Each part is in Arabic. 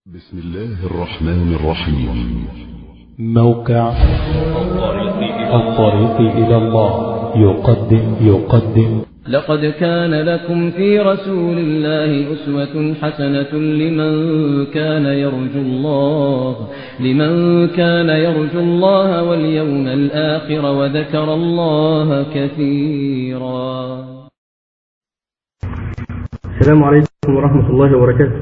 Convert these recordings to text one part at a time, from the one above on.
بسم الله الرحمن الرحيم. موقع الطريق إلى الله يقدم لقد كان لكم في رسول الله أسوة حسنة لمن كان يرجو الله واليوم الآخر وذكر الله كثيرا. السلام عليكم ورحمة الله وبركاته.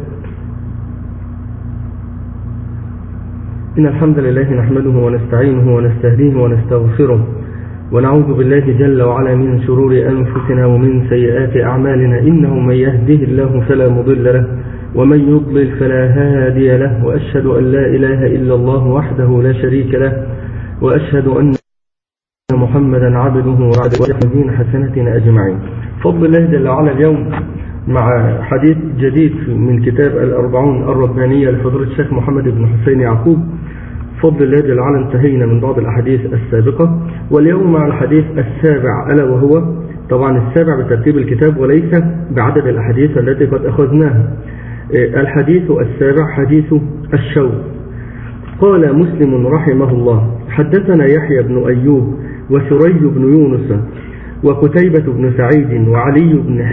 إن الحمد لله نحمده ونستعينه ونستهديه ونستغفره ونعوذ بالله جل وعلا من شرور أنفسنا ومن سيئات أعمالنا، إنه من يهده الله فلا مضل له ومن يضلل فلا هادي له، وأشهد أن لا إله إلا الله وحده لا شريك له، وأشهد أن محمدا عبده ورسوله حسنتنا أجمعين. فضل الله جل وعلا اليوم مع حديث جديد من كتاب الأربعون الربانية لفضيلة الشيخ محمد بن حسين يعقوب. فضل الله جل وعلا انتهينا من بعض الأحاديث السابقة، واليوم مع الحديث السابع، ألا وهو طبعا السابع بترتيب الكتاب وليس بعدد الأحاديث التي قد أخذناها. الحديث السابع حديث الشوق. قال مسلم رحمه الله: حدثنا يحيى بن أيوب وسري بن يونس وقتيبة بن سعيد وعلي بن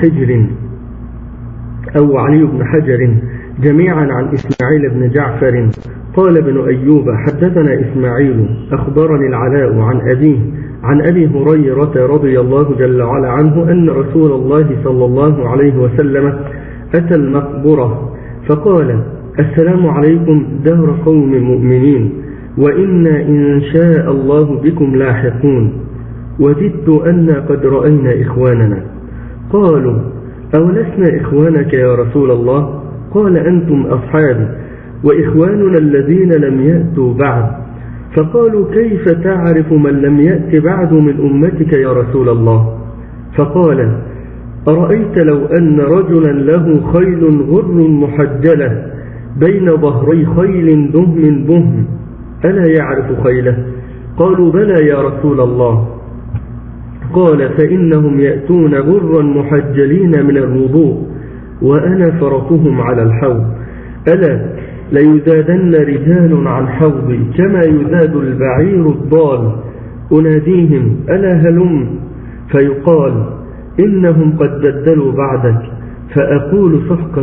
حجر جميعا عن إسماعيل بن جعفر. قال ابن أيوب: حدثنا إسماعيل أخبرني العلاء عن أبي هريرة رضي الله جل وعلا عنه أن رسول الله صلى الله عليه وسلم أتى المقبرة فقال: السلام عليكم دار قوم مؤمنين، وإنا إن شاء الله بكم لاحقون، وددت أن قد رأينا إخواننا. قالوا: أولسنا إخوانك يا رسول الله؟ قال: أنتم أصحابي وإخواننا الذين لم يأتوا بعد. فقالوا: كيف تعرف من لم يأت بعد من أمتك يا رسول الله؟ فقال: أرأيت لو أن رجلا له خيل غر محجلة بين ظهري خيل دهم بهم ألا يعرف خيله؟ قالوا: بلى يا رسول الله. قال: فإنهم يأتون غرا محجلين من الوضوء وأنا فرطهم على الحوض، ألا ليزادن رجال عن حوضي كما يزاد البعير الضال، أناديهم ألا هلم، فيقال إنهم قد بدلوا بعدك، فأقول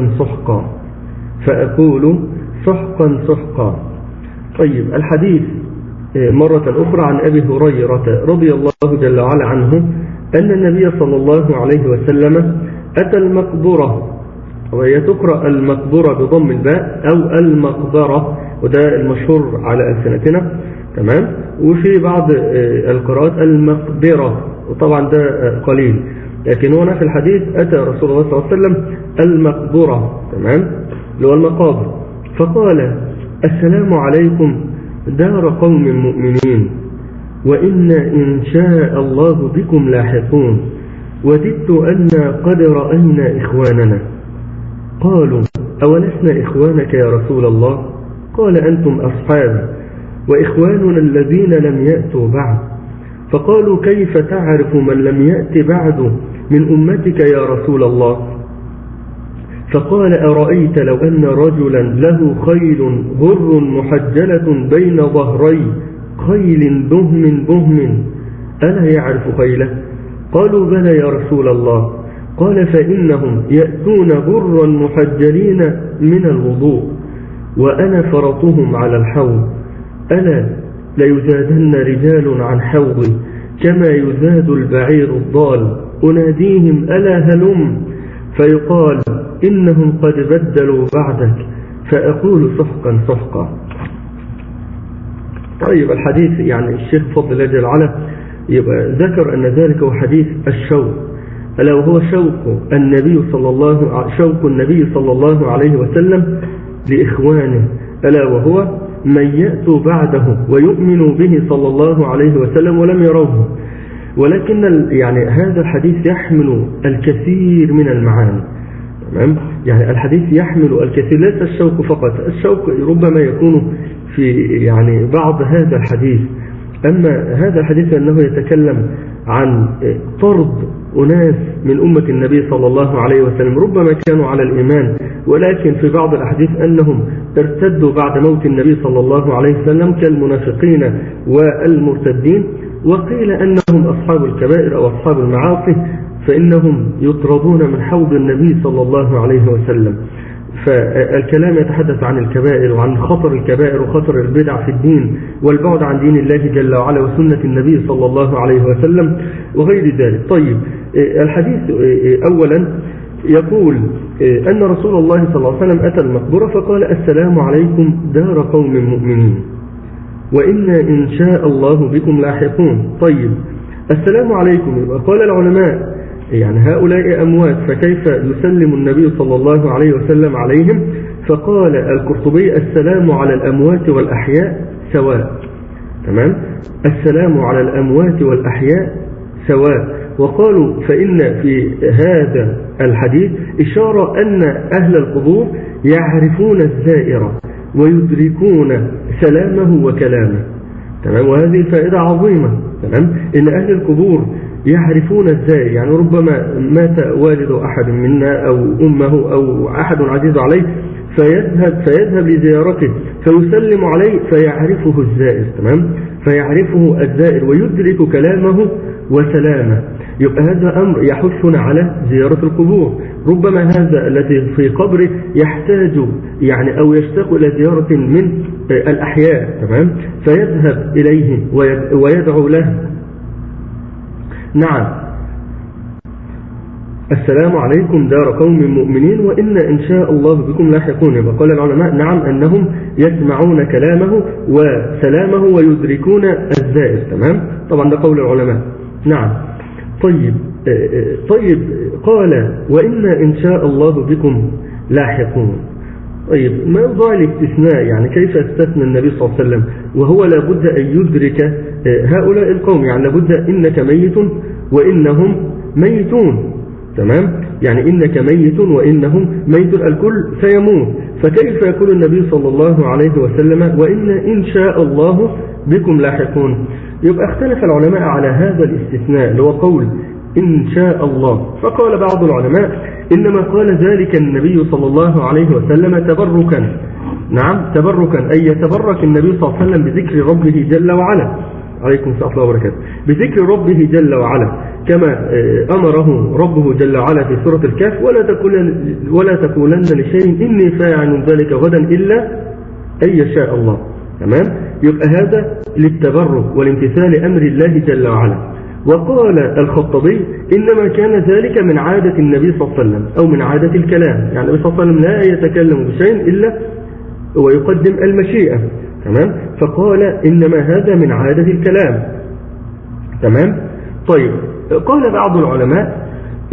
سحقا سحقا. طيب، الحديث مرة أخرى عن أبي هريرة رضي الله جل وعلا عنه أن النبي صلى الله عليه وسلم أتى المقبرة، وهي تقرأ المقبرة بضم الباء أو المقبرة، وده المشهور على ألسنتنا، تمام. وفي بعض القراءات المقبرة، وطبعا ده قليل، لكن هنا في الحديث أتى رسول الله صلى الله عليه وسلم المقبرة، تمام، اللي هو المقابر. فقال: السلام عليكم دار قوم مؤمنين، وإنا إن شاء الله بكم لاحقون، وددت أن قد رأينا إخواننا. قالوا: أولسنا إخوانك يا رسول الله؟ قال: أنتم أصحابي وإخواننا الذين لم يأتوا بعد. فقالوا: كيف تعرف من لم يأت بعد من أمتك يا رسول الله؟ فقال: أرأيت لو أن رجلا له خيل غر محجلة بين ظهري خيل دهم بهم ألا يعرف خيله؟ قالوا: بلى يا رسول الله. قال: فإنهم يأتون غرا محجلين من الوضوء وأنا فرطهم على الحوض، ألا ليزادن رجال عن حوضي كما يزاد البعير الضال، أناديهم ألا هلم، فيقال إنهم قد بدلوا بعدك، فأقول سحقا. طيب، الحديث يعني الشيخ فضل الله جل وعلا يبقى ذكر أن ذلك هو حديث الشوق، ألا وهو شوق النبي صلى الله عليه وسلم لإخوانه، ألا وهو من يأتوا بعده ويؤمن به صلى الله عليه وسلم ولم يروه. ولكن يعني هذا الحديث يحمل الكثير من المعاني، تمام. يعني الحديث يحمل الكثير، ليس الشوق فقط، الشوق ربما يكون في يعني بعض هذا الحديث، أما هذا الحديث أنه يتكلم عن طرد أناس من أمة النبي صلى الله عليه وسلم ربما كانوا على الإيمان، ولكن في بعض الأحاديث أنهم ارتدوا بعد موت النبي صلى الله عليه وسلم كالمنافقين والمرتدين. وقيل أنهم أصحاب الكبائر أو أصحاب المعاصي، فإنهم يطردون من حوض النبي صلى الله عليه وسلم. فالكلام يتحدث عن الكبائر وعن خطر الكبائر وخطر البدع في الدين والبعد عن دين الله جل وعلا وسنة النبي صلى الله عليه وسلم وغير ذلك. طيب، الحديث أولا يقول أن رسول الله صلى الله عليه وسلم أتى المقبرة فقال: السلام عليكم دار قوم مؤمنين وإنا إن شاء الله بكم لاحقون. طيب، السلام عليكم، يبقى قال العلماء يعني هؤلاء أموات، فكيف يسلم النبي صلى الله عليه وسلم عليهم؟ فقال القرطبي: السلام على الأموات والأحياء سواء. تمام، السلام على الأموات والأحياء سواء. وقالوا فإن في هذا الحديث إشارة أن أهل القبور يعرفون الزائر ويدركون سلامه وكلامه. تمام، وهذه فائدة عظيمة. تمام، إن أهل القبور يعرفون الزائر، يعني ربما مات والد أحد منا أو أمه أو أحد عزيز عليه فيذهب لزيارته فيسلم عليه فيعرفه الزائر. تمام، فيعرفه الزائر ويدرك كلامه وسلامه. يبقى هذا أمر يحثنا على زيارة القبور. ربما هذا الذي في قبره يحتاج يعني أو يشتاق إلى زيارة من الأحياء. تمام، فيذهب إليه ويدعو له. نعم، السلام عليكم دار قوم مؤمنين وإنا إن شاء الله بكم لاحقون. وقال العلماء نعم أنهم يسمعون كلامه وسلامه ويدركون الزائر. تمام، طبعا ده قول العلماء. نعم. طيب قال وإنا إن شاء الله بكم لاحقون. طيب، ما يوضع الاستثناء؟ يعني كيف استثنى النبي صلى الله عليه وسلم وهو لابد أن يدرك هؤلاء القوم؟ يعني لابد إنك ميت وإنهم ميتون. تمام، يعني إنك ميت وإنهم ميت، الكل سيموت. فكيف يقول النبي صلى الله عليه وسلم وإنا إن شاء الله بكم لاحقون؟ يبقى اختلف العلماء على هذا الاستثناء اللي هو قول إن شاء الله. فقال بعض العلماء إنما قال ذلك النبي صلى الله عليه وسلم تبركا. نعم، تبركا، أي يتبرك النبي صلى الله عليه وسلم بذكر ربه جل وعلا. عليكم السلام الله وبركاته. بذكر ربه جل وعلا كما أمره ربه جل وعلا في سورة الكهف: ولا تقولن لشيء إني فاعل ذلك غدا إلا أن يشاء الله. تمام، يبقى هذا للتبرك والامتثال أمر الله جل وعلا. وقال الخطبي إنما كان ذلك من عادة النبي صلى الله عليه وسلم أو من عادة الكلام، يعني النبي صلى الله عليه وسلم لا يتكلم بشيء إلا ويقدم المشيئة. تمام، فقال إنما هذا من عادة الكلام. تمام. طيب، قال بعض العلماء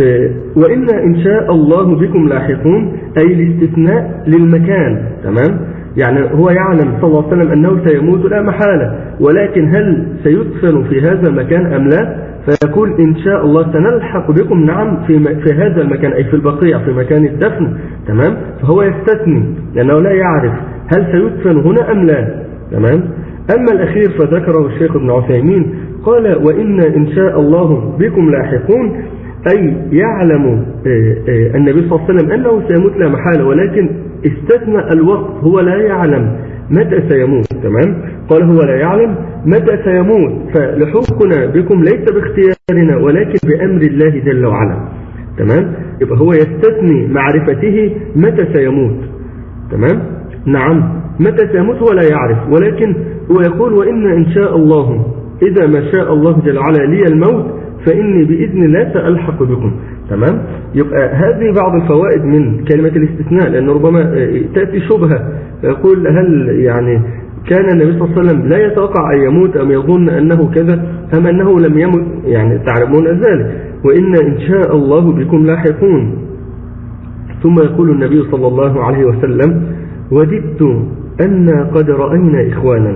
وإنا إن شاء الله بكم لاحقون، أي الاستثناء للمكان. تمام، يعني هو يعلم صلى الله عليه وسلم أنه سيموت لا محالة، ولكن هل سيدفن في هذا المكان أم لا؟ فيقول إن شاء الله سنلحق بكم نعم في هذا المكان، أي في البقيع في مكان الدفن. تمام، فهو يستثني لأنه لا يعرف هل سيدفن هنا أم لا. تمام. أما الأخير فذكره الشيخ ابن عثيمين قال وإنا إن شاء الله بكم لاحقون، أي يعلم النبي صلى الله عليه وسلم أنه سيموت لا محالة، ولكن استثنى الوقت، هو لا يعلم متى سيموت. تمام، قال هو لا يعلم متى سيموت، فلحوقنا بكم ليس باختيارنا ولكن بأمر الله جل وعلا. تمام، يبقى هو يستثني معرفته متى سيموت. تمام، نعم، متى سيموت هو لا يعرف، ولكن هو يقول وإن إن شاء الله إذا ما شاء الله جل وعلا لي الموت فإني بإذن الله سألحق بكم. تمام، يبقى هذه بعض الفوائد من كلمة الاستثناء، لأن ربما تأتي شبهة فيقول هل يعني كان النبي صلى الله عليه وسلم لا يتوقع أن يموت أم يظن أنه كذا أم أنه لم يمت؟ يعني تعلمون ذلك. وإن إن شاء الله بكم لاحقون. ثم يقول النبي صلى الله عليه وسلم وددت أن قد رأينا إخواننا.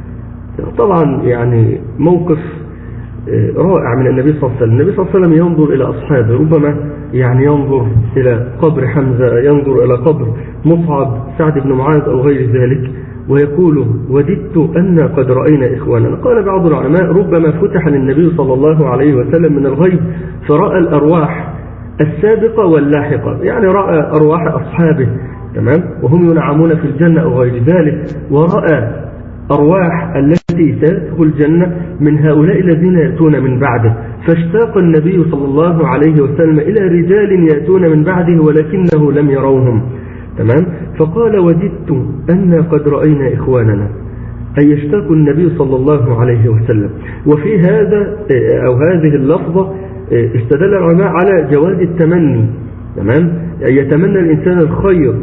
طبعا يعني موقف رائع من النبي صلى الله عليه وسلم. النبي صلى الله عليه وسلم ينظر إلى أصحابه، ربما يعني ينظر إلى قبر حمزة، ينظر إلى قبر مصعب، سعد بن معاذ أو غير ذلك، ويقول وددت أن قد رأينا إخواننا. قال بعض العلماء ربما فتح للنبي صلى الله عليه وسلم من الغيب فرأى الأرواح السابقة واللاحقة، يعني رأى أرواح أصحابه تمام وهم ينعمون في الجنة أو غير ذلك، ورأى أرواح التي تدخل الجنة من هؤلاء الذين يأتون من بعده، فاشتاق النبي صلى الله عليه وسلم إلى رجال يأتون من بعده ولكنه لم يروهم تمام. فقال وددت أن قد رأينا إخواننا، أي يشتاق النبي صلى الله عليه وسلم. وفي هذا أو هذه اللفظة استدل العلماء على جواز التمني تمام، يتمنى الإنسان الخير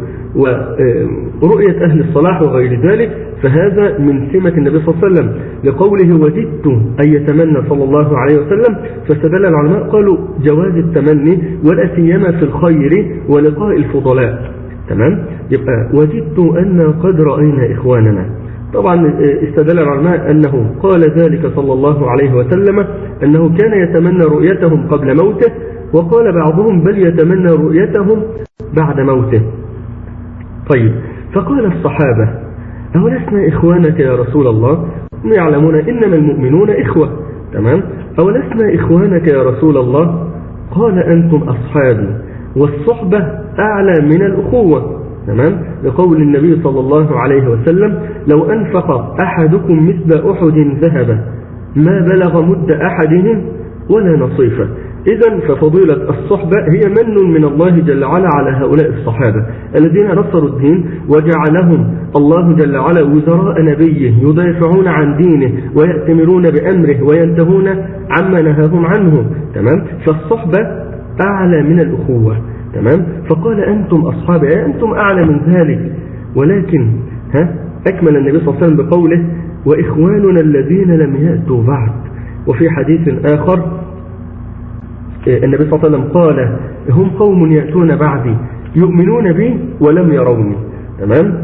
ورؤية أهل الصلاح وغير ذلك، فهذا من سمة النبي صلى الله عليه وسلم لقوله وددت أن يتمنى صلى الله عليه وسلم. فاستدل العلماء قالوا جواز التمني ولا سيما في الخير ولقاء الفضلاء تمام. يبقى وددت أن قد رأينا إخواننا. طبعا استدل العلماء أنه قال ذلك صلى الله عليه وسلم أنه كان يتمنى رؤيتهم قبل موته، وقال بعضهم بل يتمنى رؤيتهم بعد موته. طيب فقال الصحابة أولسنا إخوانك يا رسول الله؟ هم يعلمون إنما المؤمنون إخوة تمام، أولسنا إخوانك يا رسول الله؟ قال أنتم أصحابي والصحبة أعلى من الأخوة تمام، لقول النبي صلى الله عليه وسلم لو أنفق أحدكم مثل أحد ذهبا ما بلغ مد أحدهم ولا نصيفه. إذن ففضيلة الصحبة هي من من الله جل وعلا على هؤلاء الصحابة الذين نصروا الدين وجعلهم الله جل وعلا وزراء نبيه يدافعون عن دينه ويأتمرون بأمره وينتهون عما نهاهم عنه تمام. فالصحبة أعلى من الأخوة تمام. فقال أنتم أصحابي، أنتم أعلى من ذلك، ولكن أكمل النبي صلى الله عليه وسلم بقوله وإخواننا الذين لم يأتوا بعد. وفي حديث آخر النبي صلى الله عليه وسلم قال هم قوم يأتون بعدي يؤمنون بي ولم يروني تمام،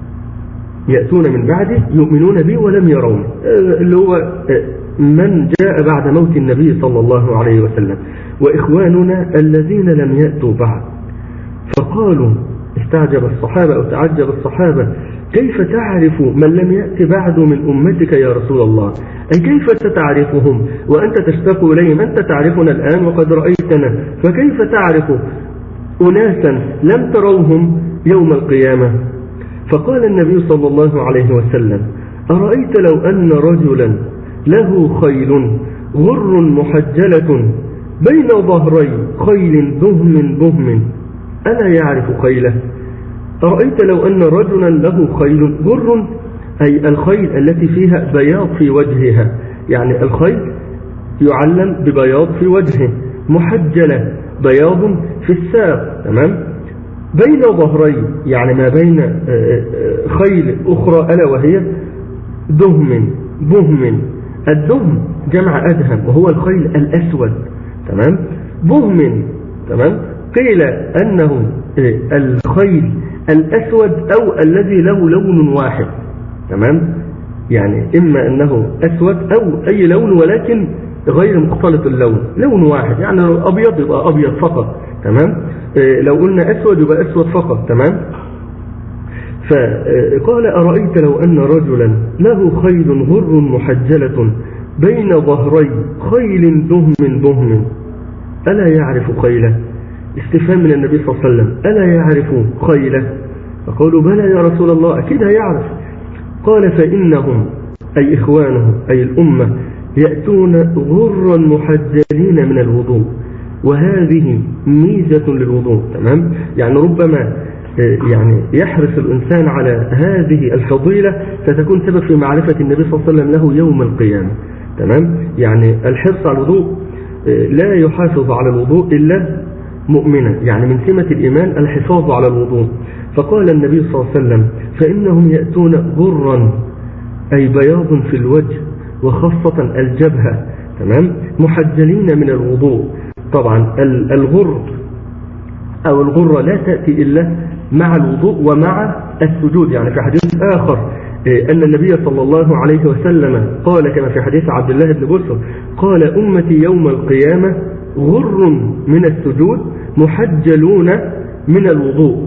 يأتون من بعدي يؤمنون بي ولم يروني، اللي هو من جاء بعد موت النبي صلى الله عليه وسلم. وإخواننا الذين لم يأتوا بعد. فقالوا استعجب الصحابة أو تعجب الصحابة كيف تعرف من لم يأت بعد من أمتك يا رسول الله؟ أي كيف تعرفهم وأنت تشتاق إليهم؟ أنت تعرفنا الآن وقد رأيتنا، فكيف تعرف أناسا لم تروهم يوم القيامة؟ فقال النبي صلى الله عليه وسلم أرأيت لو أن رجلا له خيل غر محجلة بين ظهري خيل بهم ألا يعرف خيله؟ أرأيت لو أن رجلا له خيل غر أي الخيل التي فيها بياض في وجهها، يعني الخيل يعلم ببياض في وجهه، محجلة بياض في الساق تمام، بين ظهري يعني ما بين خيل أخرى ألا وهي بهم. الدهم جمع أدهم وهو الخيل الأسود تمام، بهم تمام. قيل أنه الخيل الأسود أو الذي له لون واحد تمام، يعني إما أنه أسود أو أي لون ولكن غير مختلط اللون، لون واحد يعني أبيض يبقى أبيض فقط تمام، لو قلنا أسود يبقى أسود فقط تمام. فقال أرأيت لو أن رجلا له خيل غر محجلة بين ظهري خيل بهم ألا يعرف خيله؟ استفهام من النبي صلى الله عليه وسلم ألا يعرف خيله؟ فقالوا بلى يا رسول الله أكيد يعرف. قال فإنهم أي إخوانه أي الأمة يأتون غرا محجلين من الوضوء، وهذه ميزة للوضوء تمام، يعني ربما يعني يحرص الإنسان على هذه الفضيلة فتكون سبب في معرفة النبي صلى الله عليه وسلم له يوم القيامة تمام. يعني الحرص على الوضوء لا يحافظ على الوضوء إلا مؤمنا، يعني من سمة الإيمان الحفاظ على الوضوء. فقال النبي صلى الله عليه وسلم فإنهم يأتون غرا أي بياض في الوجه وخاصة الجبهة تمام، محجلين من الوضوء. طبعا الغر أو الغرة لا تأتي إلا مع الوضوء ومع السجود، يعني في حديث آخر أن النبي صلى الله عليه وسلم قال كما في حديث عبد الله بن بسر قال أمتي يوم القيامة غر من السجود محجلون من الوضوء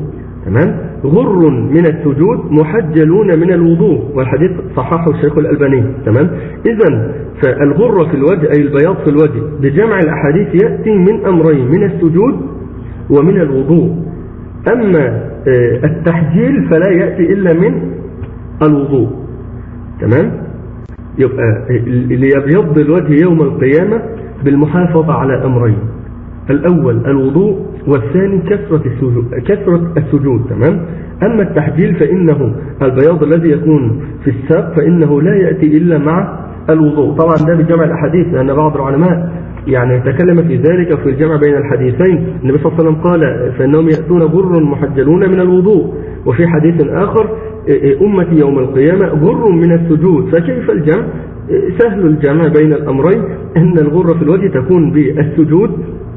تمام. غر من السجود محجلون من الوضوء، والحديث صححه الشيخ الألباني. تمام. إذن فالغر في الوجه أي البياض في الوجه بجمع الأحاديث يأتي من أمرين، من السجود ومن الوضوء. أما التحجيل فلا يأتي إلا من الوضوء. تمام. يبقى ليبيض الوجه يوم القيامة بالمحافظة على أمرين، الأول الوضوء، والثاني كثرة السجود. تمام. أما التحجيل فإنه البياض الذي يكون في الساق فإنه لا يأتي إلا مع الوضوء. طبعا ده بجمع الأحاديث، لأن بعض العلماء يعني تكلم في ذلك في الجمع بين الحديثين. النبي صلى الله عليه وسلم قال فإنهم يأتون غر محجلون من الوضوء، وفي حديث آخر أمتي يوم القيامة غر من السجود. فكيف الجمع؟ سهل الجمع بين الأمرين، أن الغر في الوجه تكون بالسجود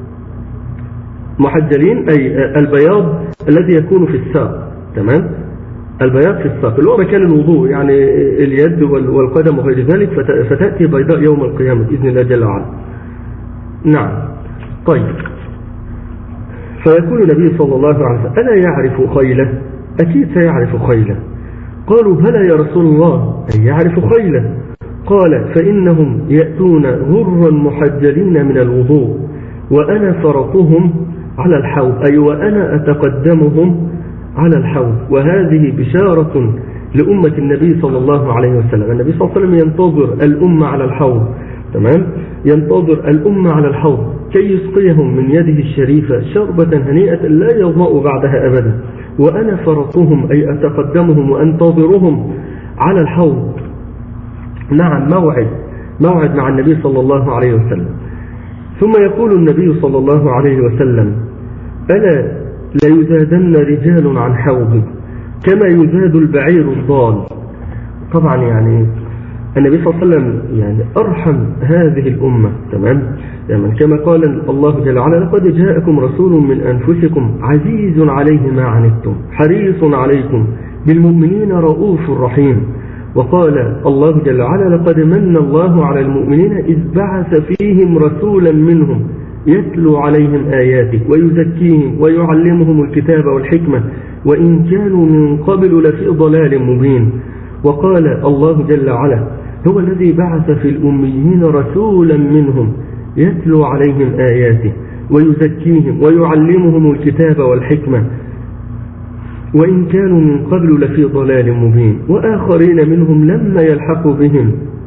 محجلين، أي البياض الذي يكون في الساق. تمام. البياض في الساق اللي هو مكان الوضوء، يعني اليد والقدم وغير ذلك، فتأتي بيضاء يوم القيامة بإذن الله جل وعلا. نعم. طيب، فيقول النبي صلى الله عليه وسلم ألا يعرف خيله؟ أكيد سيعرف خيله. قالوا بلى يا رسول الله، أي يعرف خيله؟ قال فإنهم يأتون غرا محجلين من الوضوء وأنا فرطهم على الحوض، أي وأنا أتقدمهم على الحوض. وهذه بشارة لأمة النبي صلى الله عليه وسلم. النبي صلى الله عليه وسلم ينتظر الأمة على الحوض. تمام. ينتظر الأمة على الحوض كي يسقيهم من يده الشريفة شربة هنيئة لا يظمأ بعدها أبدا. وأنا فرطهم أي أتقدمهم وأنتظرهم على الحوض. نعم، موعد مع النبي صلى الله عليه وسلم. ثم يقول النبي صلى الله عليه وسلم ألا ليزادن رجال عن حوضي كما يزاد البعير الضال. طبعا يعني النبي صلى الله عليه وسلم يعني أرحم هذه الأمة. تمام. يعني كما قال الله جل وعلا لقد جاءكم رسول من أنفسكم عزيز عليه ما عنتم حريص عليكم بالمؤمنين رؤوف رحيم. وقال الله جل وعلا لقد من الله على المؤمنين إذ بعث فيهم رسولا منهم يتلو عليهم آياته ويزكيهم ويعلمهم الكتاب والحكمة وإن كانوا من قبل لفي ضلال مبين. وقال الله جل وعلا هو الذي بعث في الأميين رسولا منهم يتلو عليهم آياته ويزكيهم ويعلمهم الكتاب والحكمة وإن كانوا من قبل لفي ضلال مبين وآخرين منهم لما يلحقوا بهم.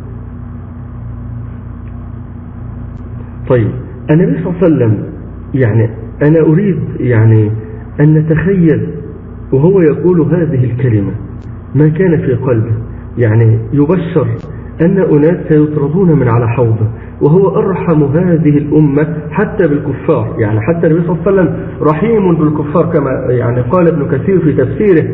طيب، النبي صلى الله عليه وسلم يعني أنا أريد يعني أن نتخيل وهو يقول هذه الكلمة ما كان في قلبه. يعني يبشر أن أناس سيطردون من على حوضه، وهو أرحم هذه الأمة حتى بالكفار. يعني حتى النبي صلى الله عليه وسلم رحيم بالكفار كما يعني قال ابن كثير في تفسيره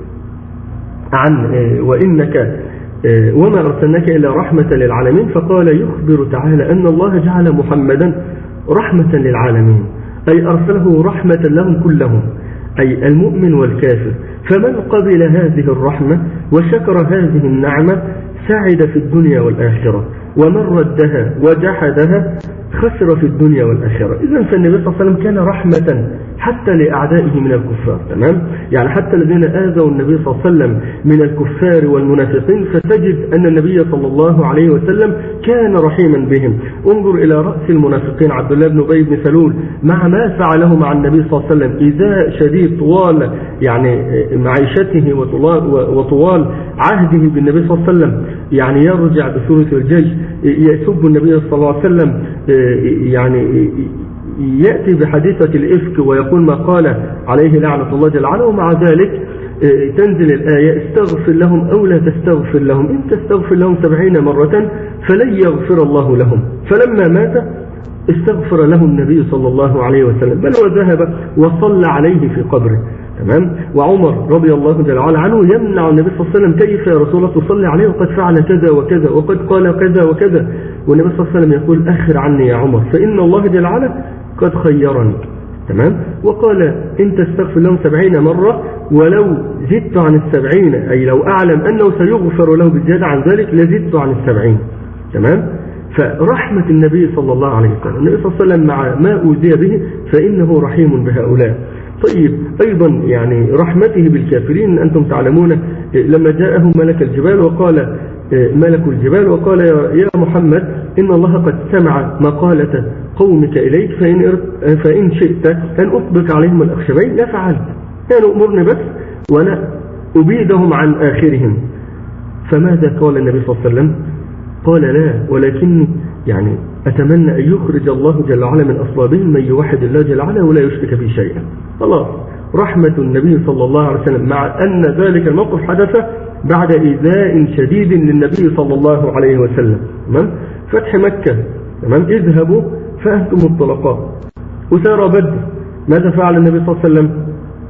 عن وإنك وما أرسلناك إلا رحمة للعالمين. فقال يخبر تعالى أن الله جعل محمدا رحمة للعالمين، أي أرسله رحمة لهم كلهم، أي المؤمن والكافر. فمن قبل هذه الرحمة وشكر هذه النعمة سعد في الدنيا والآخرة، ومن ردها وجحدها خسر في الدنيا والآخرة. إذن فالنبي صلى الله عليه وسلم كان رحمة حتى لأعدائه من الكفار. تمام. يعني حتى الذين آذوا النبي صلى الله عليه وسلم من الكفار والمنافقين فتجد أن النبي صلى الله عليه وسلم كان رحيما بهم. انظر إلى رأس المنافقين عبد الله بن أبي بن سلول مع ما فعله مع النبي صلى الله عليه وسلم إيذاء شديد طوال يعني معيشته وطوال عهده بالنبي صلى الله عليه وسلم. يعني يرجع بسورة الجيش يسب النبي صلى الله عليه وسلم، يعني يأتي بحديثة الإفك ويقول ما قال عليه لعنة الله جل وعلا. ومع ذلك تنزل الآية استغفر لهم أو لا تستغفر لهم إن تستغفر لهم 70 مرة فلن يغفر الله لهم. فلما مات استغفر له النبي صلى الله عليه وسلم، بل وذهب وصلى عليه في قبره. تمام. وعمر رضي الله جل وعلا عنه يمنع النبي صلى الله عليه وسلم كيف يا رسول الله تصلي عليه وقد فعل كذا وكذا وقد قال كذا وكذا. والنبي صلى الله عليه وسلم يقول أخر عني يا عمر فإن الله جل وعلا قد خيرني. تمام. وقال إن تستغفر لهم 70 مرة ولو زدت عن 70 أي لو أعلم أنه سيغفر له بالزيادة عن ذلك لزدت عن 70. تمام. فرحمة النبي صلى الله عليه وسلم، النبي صلى الله عليه وسلم مع ما أوذي به فإنه رحيم بهؤلاء. طيب أيضا يعني رحمته بالكافرين، أنتم تعلمون لما جاءه ملك الجبال وقال يا محمد إن الله قد سمع مقالة قومك إليك فإن شئت أن أطبق عليهم الأخشبين لفعلت، يعني أمرني بس وأنا أبيدهم عن آخرهم. فماذا قال النبي صلى الله عليه وسلم؟ قال لا، ولكني يعني أتمنى أن يخرج الله جل وعلا من أصلابهم من يوحد الله جل وعلا ولا يشرك به شيئا. خلاص، رحمة النبي صلى الله عليه وسلم، مع أن ذلك الموقف حدث بعد إيذاء شديد للنبي صلى الله عليه وسلم. تمام؟ فتح مكة، تمام، اذهبوا فأنتم الطلقاء. أسارى بدر، ماذا فعل النبي صلى الله عليه وسلم؟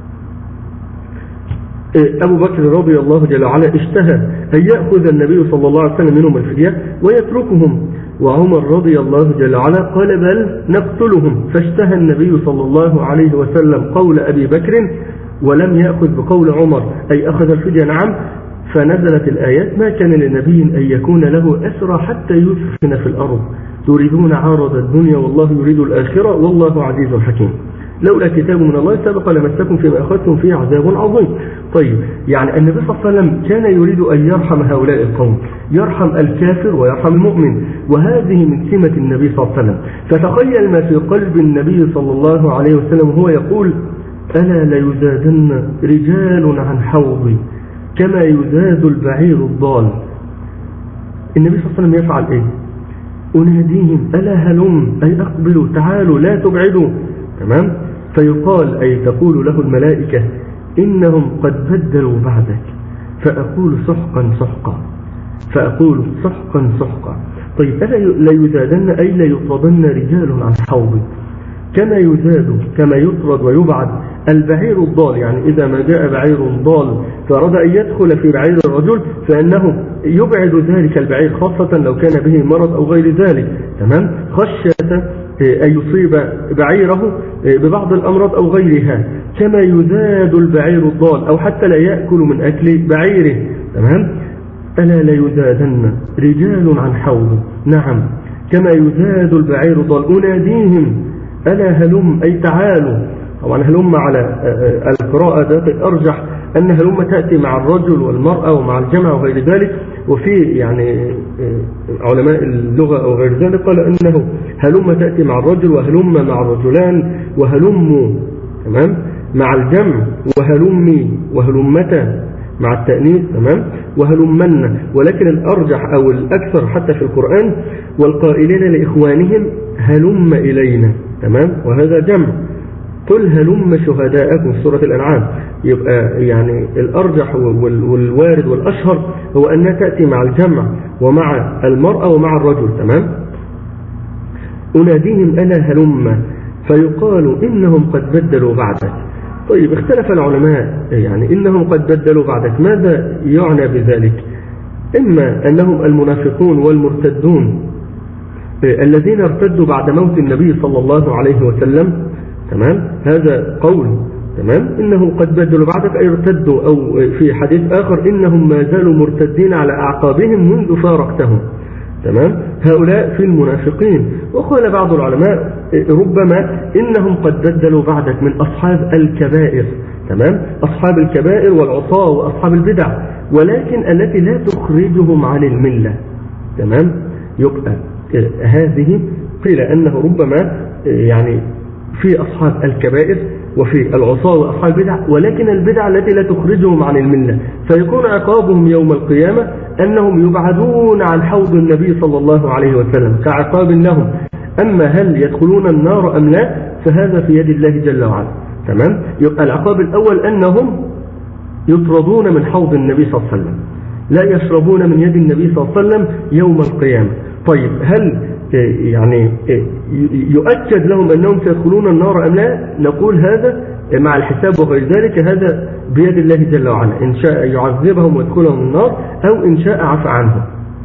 أبو بكر رضي الله جل وعلا اشتهى أن يأخذ النبي صلى الله عليه وسلم منهم الفدية ويتركهم، وعمر رضي الله جل وعلا قال بل نقتلهم، فاشتهى النبي صلى الله عليه وسلم قول أبي بكر ولم يأخذ بقول عمر، أي أخذ الفدية نعم. فنزلت الآيات ما كان لنبي أن يكون له أسرى حتى يثخن في الأرض تريدون عارض الدنيا والله يريد الآخرة والله عزيز حكيم، لولا كتاب من الله سبق لمسكم فيما أخذتم فيه عذاب عظيم. طيب، يعني النبي صلى الله عليه وسلم كان يريد أن يرحم هؤلاء القوم، يرحم الكافر ويرحم المؤمن، وهذه من سمة النبي صلى الله عليه وسلم. فتخيل ما في قلب النبي صلى الله عليه وسلم هو يقول ألا ليزادن رجال عن حوضي كما يزاد البعير الضال. النبي صلى الله عليه وسلم يفعل إيه؟ أناديهم ألا هلم، أي أقبلوا تعالوا لا تبعدوا. تمام؟ فيقال أي تقول له الملائكة إنهم قد بدلوا بعدك، فأقول سحقا سحقا، فأقول سحقا سحقا. طيب، ألا لا يزادن أي لا يطردن رجال عن حوضي كما يطرد ويبعد البعير الضال. يعني إذا ما جاء بعير ضال فأراد أن يدخل في بعير الرجل فإنه يبعد ذلك البعير، خاصة لو كان به مرض أو غير ذلك. تمام؟ خشية أن يصيب بعيره ببعض الأمراض أو غيرها، كما يزاد البعير الضال، أو حتى لا يأكل من أكل بعيره. تمام؟ ألا لا يزادن رجال عن حوض، نعم كما يزاد البعير الضال. أناديهم ألا هلم، أي تعالوا. طبعا هلم على القراءة ذات الأرجح أن هلم تأتي مع الرجل والمرأة ومع الجمع وغير ذلك، وفي يعني علماء اللغة أو غير ذلك قال أنه هلم تأتي مع الرجل وهلم مع الرجلان وهلموا، تمام، مع الجمع، وهلمي وهلمتا مع التأنيث، تمام، وهلمن. ولكن الأرجح أو الأكثر حتى في القرآن والقائلين لإخوانهم هلم إلينا، تمام، وهذا جمع. قل هلم شهداءكم في سورة الأنعام. يبقى يعني الأرجح والوارد والأشهر هو أنها تأتي مع الجمع ومع المرأة ومع الرجل. تمام. أناديهم ألا هلم، فيقال إنهم قد بدلوا بعدك. طيب، اختلف العلماء يعني إنهم قد بدلوا بعدك ماذا يعنى بذلك؟ إما أنهم المنافقون والمرتدون الذين ارتدوا بعد موت النبي صلى الله عليه وسلم، تمام، هذا قول، تمام، إنه قد بدلوا بعدك أي ارتدوا، أو في حديث آخر إنهم ما زالوا مرتدين على أعقابهم منذ فارقتهم، تمام، هؤلاء في المنافقين. وقال بعض العلماء ربما إنهم قد بدلوا بعدك من أصحاب الكبائر، تمام، أصحاب الكبائر والعصاة وأصحاب البدع، ولكن التي لا تخرجهم عن الملة. تمام. يبقى هذه قيل أنه ربما يعني في أصحاب الكبائر وفي العصاة وأصحاب البدع، ولكن البدع التي لا تخرجهم عن الملة، فيكون عقابهم يوم القيامة أنهم يبعدون عن حوض النبي صلى الله عليه وسلم كعقاب لهم. أما هل يدخلون النار أم لا فهذا في يد الله جل وعلا. تمام. يبقى العقاب الأول أنهم يطردون من حوض النبي صلى الله عليه وسلم، لا يشربون من يد النبي صلى الله عليه وسلم يوم القيامة. طيب، هل يعني يؤكد لهم أنهم سيدخلون النار أم لا؟ نقول هذا مع الحساب وغير ذلك هذا بيد الله جل وعلا، إن شاء يعذبهم ويدخلهم النار أو إن شاء عفى عنهم.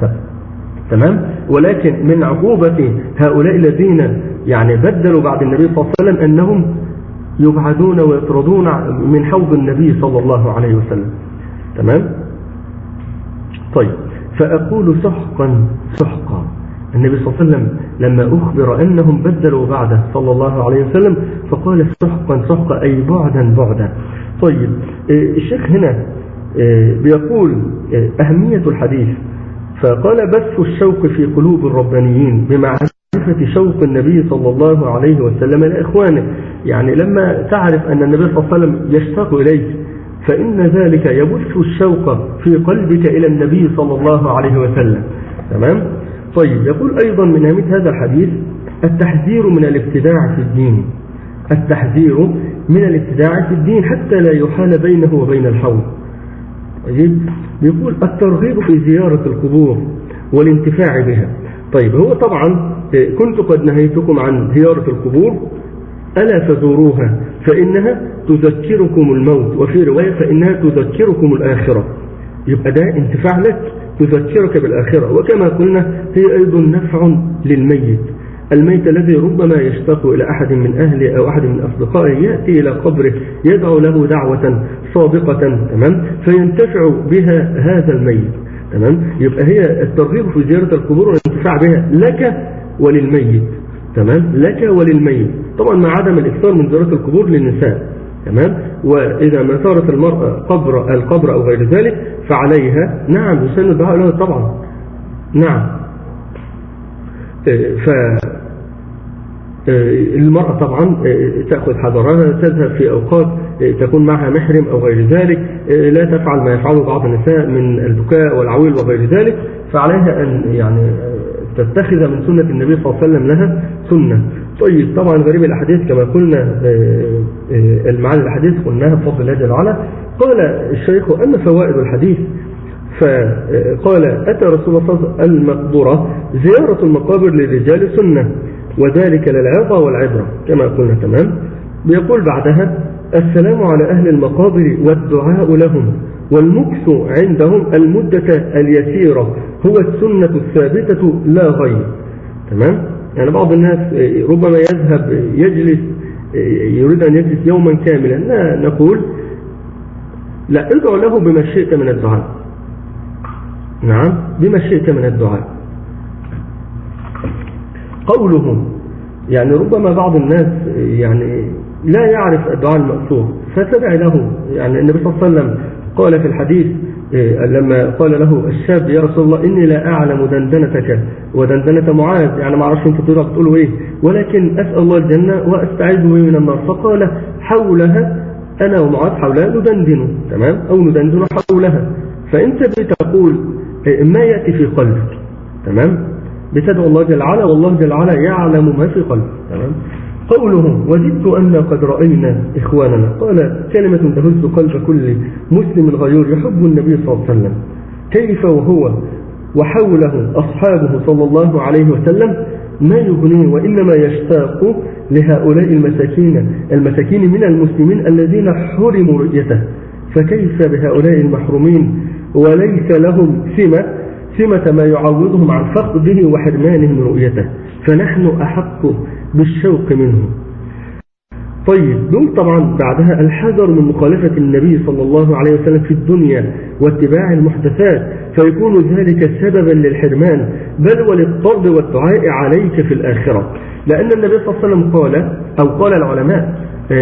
تمام. ولكن من عقوبة هؤلاء الذين يعني بدلوا بعد النبي صلى الله عليه وسلم أنهم يبعدون ويطردون من حوض النبي صلى الله عليه وسلم. تمام. طيب، فأقول سحقا سحقا، النبي صلى الله عليه وسلم لما أخبر أنهم بدلوا بعده صلى الله عليه وسلم فقال سحقا سحقا أي بعدا بعدا. طيب الشيخ هنا بيقول أهمية الحديث، فقال بث الشوق في قلوب الربانيين بمعرفة شوق النبي صلى الله عليه وسلم لإخوانه. يعني لما تعرف أن النبي صلى الله عليه وسلم يشتاق إليك فإن ذلك يبث الشوق في قلبك إلى النبي صلى الله عليه وسلم. تمام؟ طيب يقول أيضا من أهمية هذا الحديث التحذير من الابتداع في الدين، التحذير من الابتداع في الدين حتى لا يحال بينه وبين الحوض. طيب يقول الترغيب في زيارة القبور والانتفاع بها. طيب هو طبعا كنت قد نهيتكم عن زيارة القبور ألا فزوروها فإنها تذكركم الموت، وفي رواية فإنها تذكركم الآخرة. يبقى ده انتفاع لك، تذكرك بالآخرة. وكما قلنا هي أيضا نفع للميت، الميت الذي ربما يشتاق إلى أحد من أهله أو أحد من أصدقائه يأتي إلى قبره يدعو له دعوة صادقة، تمام، فينتفع بها هذا الميت. تمام، يبقى هي الترغيب في زيارة القبور والانتفاع بها لك وللميت. تمام، لك وللميت، طبعا مع عدم الإكثار من زيارة القبور للنساء. تمام، وإذا ما زارت المرأة القبر أو غير ذلك فعليها نعم يسن الدعاء له طبعا. نعم، فالمرأة طبعا تأخذ حذرها، تذهب في أوقات تكون معها محرم أو غير ذلك، لا تفعل ما يفعله بعض النساء من البكاء والعويل وغير ذلك، فعليها أن يعني تتخذ من سنة النبي صلى الله عليه وسلم لها سنة. طيب طبعا غريب الأحاديث كما قلنا المعاني الحديث قلناها بفضل الله جل وعلا. قال الشيخ أما فوائد الحديث، فقال أتى رسول الله صلى الله عليه وسلم المقبرة زيارة المقابر للرجال سنة وذلك للعظة والعبرة كما قلنا. تمام، بيقول بعدها السلام على أهل المقابر والدعاء لهم والمكث عندهم المدة اليسيرة هو السنة الثابتة لا غير. تمام، يعني بعض الناس ربما يذهب يجلس يريد أن يجلس يوما كاملا، لا نقول لا، ادعو له بما شئت من الدعاء. نعم، بما شئت من الدعاء. قولهم يعني ربما بعض الناس يعني لا يعرف الدعاء المأثور فتدعي له. يعني النبي صلى الله عليه وسلم قال في الحديث لما قال له الشاب يا رسول الله إني لا أعلم دندنتك ودندنة معاذ، يعني ما أعرفش أنت تقولوا إيه، ولكن أسأل الله الجنة وأستعيذ به من النار. فقال حولها أنا ومعاذ حولها ندندن. تمام، أو ندندن حولها. فأنت بتقول ما يأتي في قلبك. تمام، بتدعو الله جل وعلا والله جل وعلا يعلم ما في قلبك. تمام. قولهم وجدت أن قد رأينا إخواننا، قال كلمة تهز قلب كل مسلم غيور يحب النبي صلى الله عليه وسلم، كيف وهو وحوله أصحابه صلى الله عليه وسلم ما يغنيه، وإنما يشتاق لهؤلاء المساكين من المسلمين الذين حرموا رؤيته، فكيف بهؤلاء المحرومين وليس لهم سمة ما يعوضهم عن فقده وحرمانهم رؤيته، فنحن أحق بالشوق منه. طيب دول طبعا بعدها الحذر من مخالفة النبي صلى الله عليه وسلم في الدنيا واتباع المحدثات، فيكون ذلك سببا للحرمان بل وللطرد والدعاء عليك في الآخرة. لأن النبي صلى الله عليه وسلم قال أو قال العلماء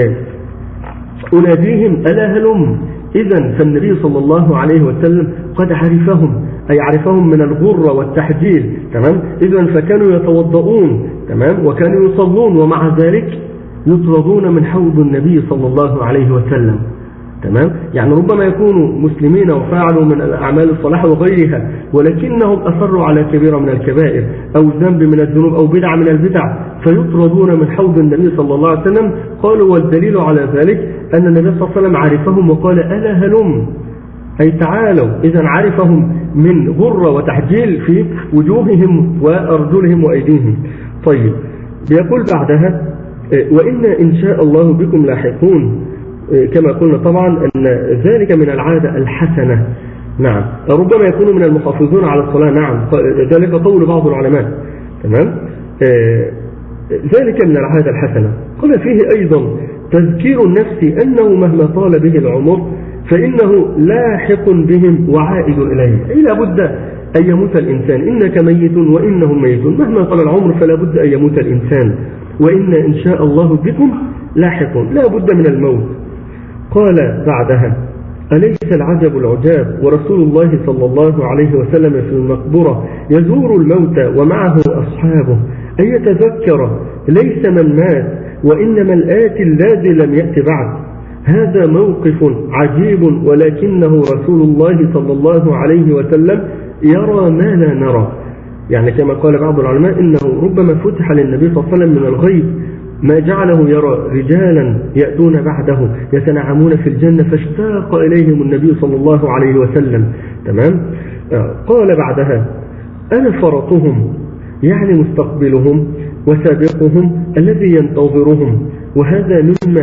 أناديهم ألا هلم. إذن فالنبي صلى الله عليه وسلم قد عرفهم، أي عرفهم من الغرة والتحجيل. تمام، إذن فكانوا يتوضؤون. تمام، وكانوا يصلون ومع ذلك يطردون من حوض النبي صلى الله عليه وسلم. تمام، يعني ربما يكونوا مسلمين وفعلوا من الأعمال الصالحة وغيرها، ولكنهم أصروا على كبيرة من الكبائر أو ذنب من الذنوب أو بدعة من البدع فيطردون من حوض النبي صلى الله عليه وسلم. قالوا والدليل على ذلك أن النبي صلى الله عليه وسلم عرفهم وقال ألا هلم، أي تعالوا. إذن عرفهم من غرة وتحجيل في وجوههم وأرجلهم وأيديهم. طيب بيقول بعدها وإنا إن شاء الله بكم لاحقون، كما قلنا طبعا أن ذلك من العادة الحسنة. نعم، ربما يكونوا من المحافظون على الصلاة. نعم، ذلك قول بعض العلماء. تمام، ذلك من العادة الحسنة. قال فيه أيضا تذكير النفس أنه مهما طال به العمر فإنه لاحق بهم وعائد إليه، أي لابد أن يموت الإنسان، إنك ميت وإنهم ميتون، مهما طال العمر فلا بد أن يموت الإنسان، وإن إن شاء الله بكم لاحقون، لا بد من الموت. قال بعدها: أليس العجب العجاب ورسول الله صلى الله عليه وسلم في المقبرة يزور الموتى ومعه أصحابه أن يتذكر ليس من مات وإنما الآتي الذي لم يأت بعد. هذا موقف عجيب، ولكنه رسول الله صلى الله عليه وسلم يرى ما لا نرى. يعني كما قال بعض العلماء إنه ربما فتح للنبي صلى الله عليه وسلم من الغيب ما جعله يرى رجالا يأتون بعده يتنعمون في الجنة، فاشتاق إليهم النبي صلى الله عليه وسلم. تمام. قال بعدها: أنا فرطهم، يعني مستقبلهم وسابقهم الذي ينتظرهم، وهذا مما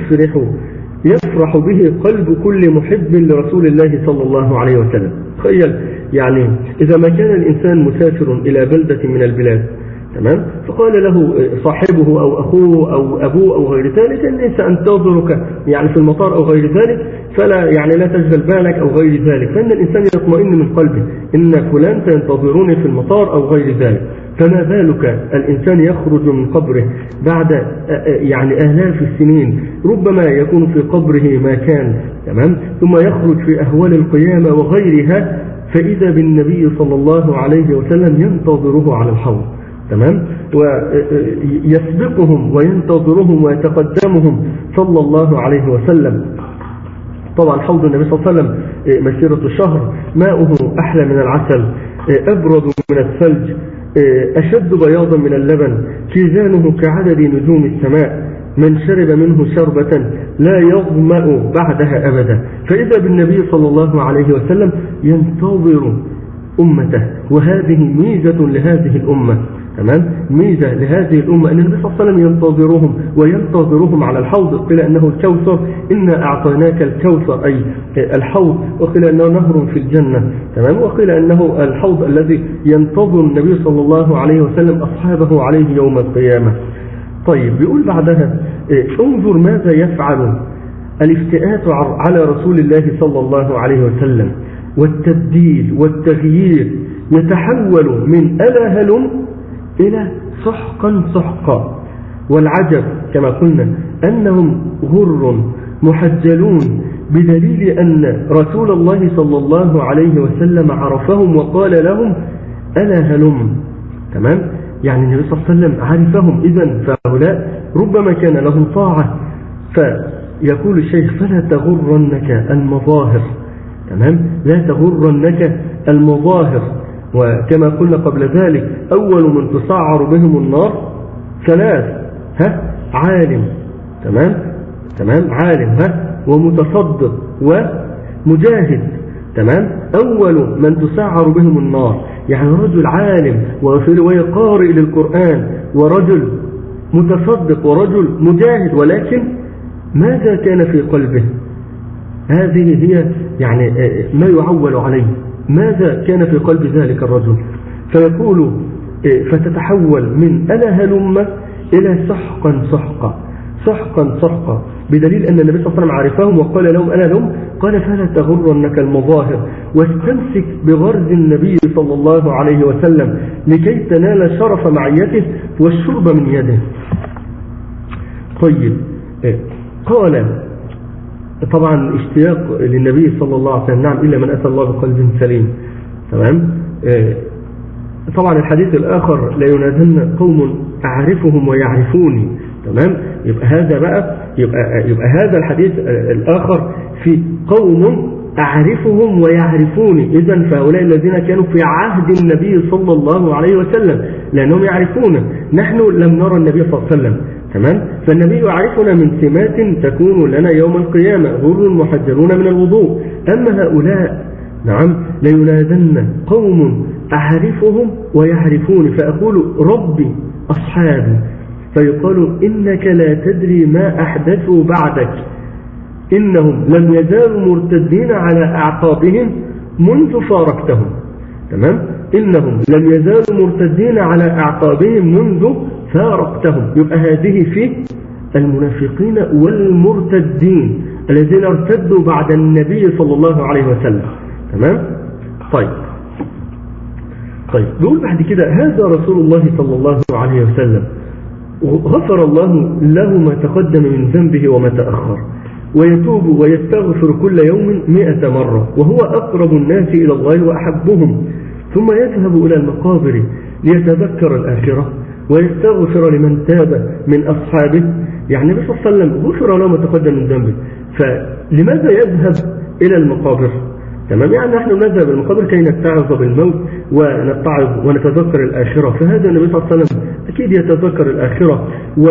يفرح به قلب كل محب لرسول الله صلى الله عليه وسلم. تخيل يعني إذا ما كان الإنسان مسافر إلى بلدة من البلاد، تمام، فقال له صاحبه أو أخوه أو أبوه أو غير ذلك إني سأنتظرك يعني في المطار أو غير ذلك، فلا يعني لا تشغل بالك أو غير ذلك، فإن الإنسان يطمئن من قلبه إن فلان سينتظروني في المطار أو غير ذلك. فما بالك الإنسان يخرج من قبره بعد يعني آلاف السنين، ربما يكون في قبره ما كان، تمام، ثم يخرج في أهوال القيامة وغيرها، فإذا بالنبي صلى الله عليه وسلم ينتظره على الحوض، تمام، ويسبقهم وينتظرهم ويتقدمهم صلى الله عليه وسلم. طبعا حوض النبي صلى الله عليه وسلم مسيرة شهر، ماؤه أحلى من العسل، أبرد من الثلج، أشد بياضا من اللبن، كيزانه كعدد نجوم السماء، من شرب منه شربة لا يظمأ بعدها أبدا. فإذا بالنبي صلى الله عليه وسلم ينتظر أمته، وهذه ميزة لهذه الأمة، تمام، ميزة لهذه الأمة أن النبي صلى الله عليه وسلم ينتظرهم وينتظرهم على الحوض. قيل أنه الكوثر، إنا أعطيناك الكوثر، أي الحوض، وقيل أنه نهر في الجنة، تمام، وقيل أنه الحوض الذي ينتظر النبي صلى الله عليه وسلم أصحابه عليه يوم القيامة. طيب، بيقول بعدها: انظر ماذا يفعل الافتئات على رسول الله صلى الله عليه وسلم والتبديل والتغيير، يتحول من ألا هلم إلى سحقا سحقا. والعجب كما قلنا أنهم غر محجلون، بدليل أن رسول الله صلى الله عليه وسلم عرفهم وقال لهم ألا هلم، تمام، يعني النبي صلى الله عليه وسلم عرفهم، إذن فهؤلاء ربما كان لهم طاعة. فيقول الشيخ: فلا تغرنك المظاهر، تمام، لا تغرنك المظاهر. وكما قلنا قبل ذلك أول من تسعر بهم النار ثلاث: عالم، تمام، عالم، ومتصدق ومجاهد، تمام، أول من تسعر بهم النار، يعني رجل عالم وفي رواية قارئ للقرآن، ورجل متصدق، ورجل مجاهد، ولكن ماذا كان في قلبه؟ هذه هي يعني ما يعول عليه، ماذا كان في قلب ذلك الرجل؟ فيقول: فتتحول من ألا هلم إلى سحقا سحقا، سحقا سحقا، بدليل أن النبي صلى الله عليه وسلم عرفهم وقال لهم ألا هلم. قال: فلا تغرنك المظاهر، واستمسك بغرز النبي صلى الله عليه وسلم لكي تنال شرف معيته والشرب من يده. طيب، قال طبعا اشتياق للنبي صلى الله عليه وسلم، نعم، إلا من أتى الله بقلب سليم، تمام. طبعا الحديث الآخر: لا ينادن قوم أعرفهم ويعرفوني، تمام. يبقى هذا بقى يبقى هذا الحديث الآخر في قوم أعرفهم ويعرفوني، إذن فهؤلاء الذين كانوا في عهد النبي صلى الله عليه وسلم، لأنهم يعرفون، نحن لم نرى النبي صلى الله عليه وسلم، تمام. فالنبي يعرفنا من سمات تكون لنا يوم القيامة، غر محجلون من الوضوء. أما هؤلاء، نعم، لينادن قوم أعرفهم ويعرفون، فأقول ربي أصحابي، فيقال: إنك لا تدري ما أحدثوا بعدك، إنهم لم يزالوا مرتدين على أعقابهم منذ فارقتهم، تمام، إنهم لم يزالوا مرتدين على أعقابهم منذ فارقتهم. يبقى هذه في المنافقين والمرتدين الذين ارتدوا بعد النبي صلى الله عليه وسلم، تمام. طيب، طيب بيقول بعد كده هذا رسول الله صلى الله عليه وسلم غفر الله له ما تقدم من ذنبه وما تأخر، ويتوب ويستغفر كل يوم 100 مرة، وهو أقرب الناس إلى الله وأحبهم، ثم يذهب إلى المقابر ليتذكر الآخرة ويستغفر لمن تاب من أصحابه. يعني النبي صلى الله عليه وسلم غفر له ما تقدم من ذنبه، فلماذا يذهب إلى المقابر؟ تمام، يعني نحن نذهب إلى المقابر كي نتعظ بالموت ونتعظ ونتذكر الآخرة، فهذا النبي صلى الله عليه وسلم أكيد يتذكر الآخرة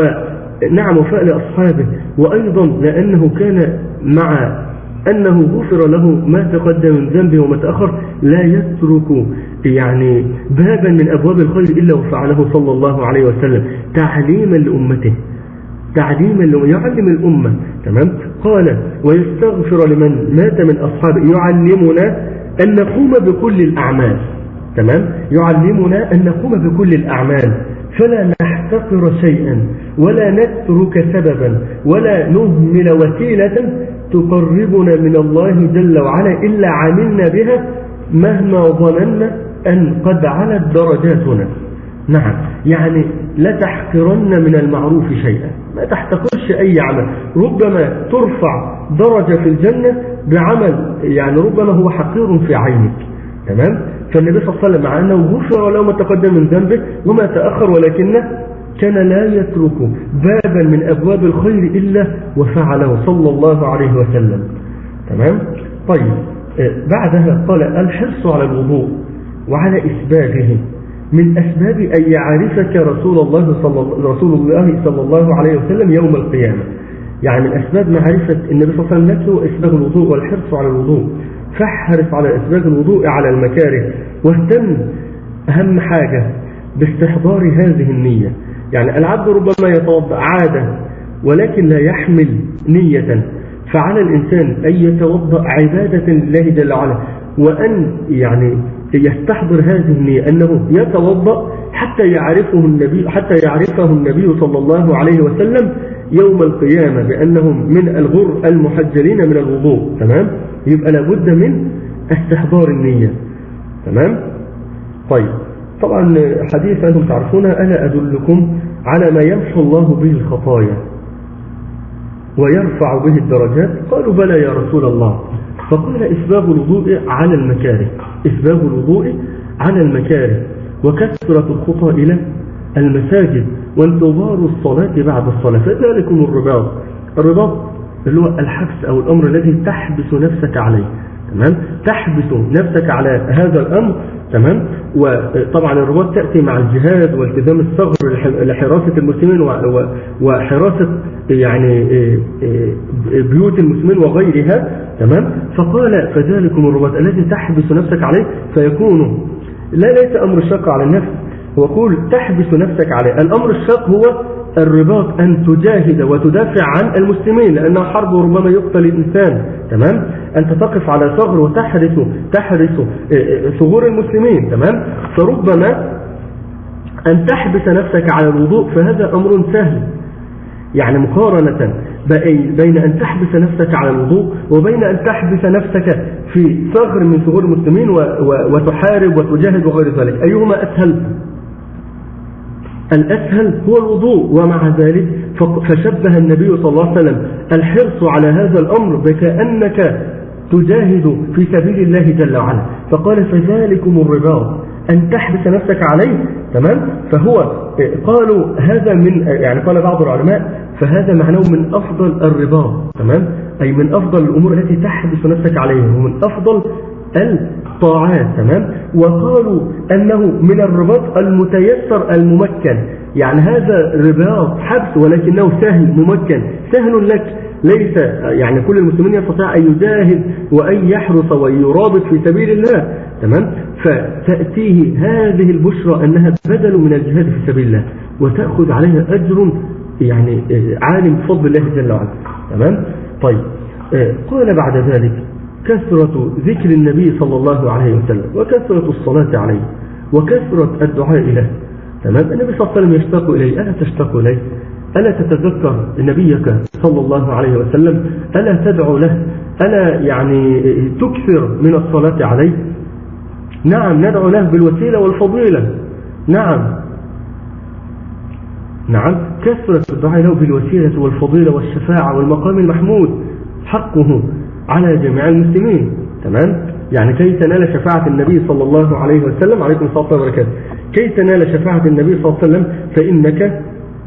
ونعم وفاء لأصحابه، وأيضا لأنه كان مع أنه غفر له ما تقدم من ذنبه وما تأخر لا يترك يعني بابا من أبواب الخير إلا وفعله صلى الله عليه وسلم تعليما لأمته، تعليما يعلم الأمة. تمام، قال ويستغفر لمن مات من أصحابه، يعلمنا أن نقوم بكل الأعمال. تمام، يعلمنا أن نقوم بكل الأعمال، فلا نحتقر شيئا ولا نترك سببا ولا نهمل وسيلة تقربنا من الله جل وعلا إلا عملنا بها مهما ظننا أن قد علت درجاتنا. نعم، يعني لا تحقرن من المعروف شيئا، ما تحتقرش أي عمل، ربما ترفع درجة في الجنة بعمل يعني ربما هو حقير في عينك. تمام، فالنبي صلى الله عليه وسلم مع أنه غفر له ما تقدم من ذنبه وما تأخر، ولكنه كان لا يترك بابا من أبواب الخير إلا وفعله صلى الله عليه وسلم. تمام، طيب بعدها قال الحرص على الوضوء وعلى إسباغه من أسباب أن يعرفك رسول الله صلى الله عليه وسلم يوم القيامة. يعني من أسباب معرفة النبي صلى الله عليه وسلم لك هو إسباغ الوضوء والحرص على الوضوء، فاحرص على إسباغ الوضوء على المكاره، واهتم أهم حاجة باستحضار هذه النية. يعني العبد ربما يتوضأ عادة ولكن لا يحمل نية، فعلى الإنسان أن يتوضأ عبادة لله جل وعلا، وأن يعني يستحضر هذه النية أنه يتوضأ حتى يعرفه النبي صلى الله عليه وسلم يوم القيامة بأنهم من الغر المحجلين من الوضوء. تمام، يبقى لابد من استحضار النية. تمام، طيب طبعا حديث أنتم تعرفونها، ألا أدلكم على ما يمحو الله به الخطايا ويرفع به الدرجات؟ قالوا بلى يا رسول الله. فقال إسباغ الوضوء على المكاره، إسباغ الوضوء على المكاره، وكثرة الخطى إلى المساجد، وانتظار الصلاة بعد الصلاة، فذلكم الرباط. الرباط اللي هو الحبس أو الأمر الذي تحبس نفسك عليه. تمام، تحبس نفسك على هذا الأمر. تمام، وطبعا الرباط تأتي مع الجهاد والتزام الثغر لحراسة المسلمين وحراسة يعني بيوت المسلمين وغيرها. تمام، فقال فذلكم الرباط الذي تحبس نفسك عليه، فيكون ليس أمر الشق على النفس، هو يقول تحبس نفسك عليه. الأمر الشق هو الرباط، أن تجاهد وتدافع عن المسلمين لأنها حرب وربما يقتل الإنسان. تمام، أنت تقف على ثغر وتحرس ثغور المسلمين. تمام، فربما أن تحبس نفسك على الوضوء فهذا أمر سهل، يعني مقارنة بين أن تحبس نفسك على الوضوء وبين أن تحبس نفسك في ثغر من ثغور المسلمين وتحارب وتجاهد وغير ذلك، أيهما أسهل؟ الأسهل هو الوضوء. ومع ذلك فشبه النبي صلى الله عليه وسلم الحرص على هذا الأمر بكأنك تجاهد في سبيل الله جل وعلا، فقال فذلكم الرباط، أن تحبس نفسك عليه. تمام، فهو قالوا هذا من يعني قال بعض العلماء فهذا معناه من أفضل الرباط. تمام، أي من أفضل الأمور التي تحبس نفسك عليها ومن أفضل الطاعات. تمام، وقالوا أنه من الرباط المتيسر الممكن، يعني هذا رباط حبس ولكنه سهل ممكن، سهل لك، ليس يعني كل المسلمين يستطيع أن يجاهد وأن يحرص ويرابط في سبيل الله. تمام، فتأتيه هذه البشرى أنها بدل من الجهاد في سبيل الله وتأخذ عليها أجر يعني عالم بفضل الله جل وعلا. تمام، طيب قال بعد ذلك كثرة ذكر النبي صلى الله عليه وسلم وكثرة الصلاة عليه وكثرة الدعاء له. تمام، النبي صلى الله عليه وسلم يشتاق إليه، ألا تشتاق إليه؟ ألا تتذكر نبيك صلى الله عليه وسلم؟ ألا تدعو له؟ ألا يعني تكثر من الصلاة عليه؟ نعم ندعو له بالوسيلة والفضيلة. نعم كثرة الدعاء له بالوسيلة والفضيلة والشفاعة والمقام المحمود حقه على جميع المسلمين. تمام؟ يعني كي تنال شفاعة النبي صلى الله عليه وسلم، عليكم الصلاة والسلام وبركاته، كي تنال شفاعة النبي صلى الله عليه وسلم فإنك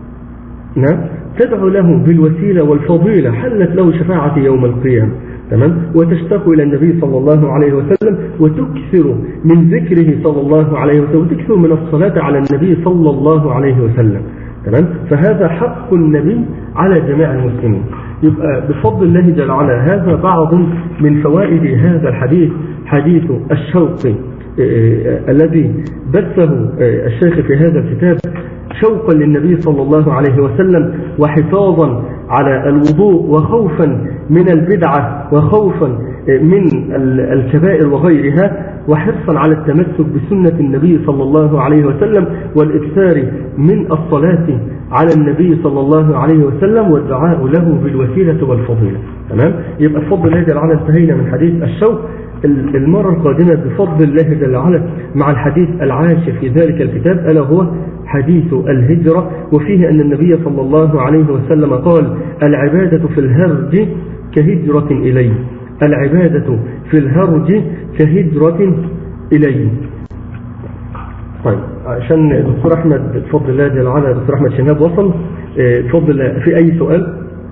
تدعو له بالوسيلة والفضيلة، حلت له شفاعة يوم القيامة. تمام؟ وتشتاق إلى النبي صلى الله عليه وسلم وتكثر من ذكره صلى الله عليه وسلم وتكثر من الصلاة على النبي صلى الله عليه وسلم. تمام؟ فهذا حق النبي على جميع المسلمين. يبقى بفضل الله جل وعلا هذا بعض من فوائد هذا الحديث، حديث الشوق الذي بثه الشيخ في هذا الكتاب شوقا للنبي صلى الله عليه وسلم وحفاظا على الوضوء وخوفا من البدعة وخوفا من الكبائر وغيرها وحرصا على التمسك بسنة النبي صلى الله عليه وسلم والإكثار من الصلاة على النبي صلى الله عليه وسلم والدعاء له بالوسيلة والفضيلة. تمام؟ يبقى بفضل الله جل وعلا انتهينا من حديث الشوق. المرة القادمة بفضل الله جل وعلا مع الحديث العاشر في ذلك الكتاب ألا هو حديث الهجرة، وفيه أن النبي صلى الله عليه وسلم قال: العبادة في الهرج كهجرة إلي. العبادة في الهرج كهجرة إلي. طيب عشان دكتور أحمد بفضل الله جل وعلا، دكتور أحمد شناب وصل، بفضل الله في أي سؤال؟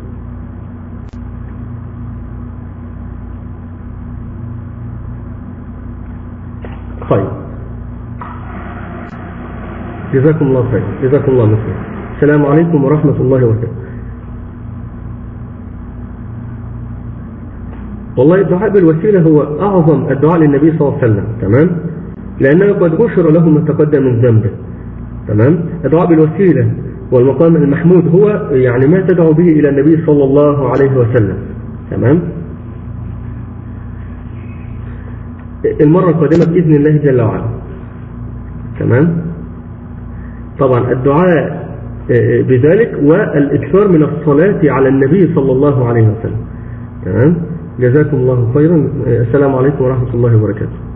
طيب جزاكم الله خير، جزاكم الله خير. السلام عليكم ورحمة الله وبركاته. والله الدعاء بالوسيلة هو أعظم الدعاء للنبي صلى الله عليه وسلم. تمام؟ لأنه قد غفر له ما تقدم من ذنبه. تمام؟ الدعاء بالوسيلة والمقام المحمود هو يعني ما تدعو به إلى النبي صلى الله عليه وسلم. تمام؟ المرة القادمة بإذن الله جل وعلا. تمام؟ طبعا الدعاء بذلك والإكثار من الصلاة على النبي صلى الله عليه وسلم. تمام؟ جزاكم الله خيرا. السلام عليكم ورحمة الله وبركاته.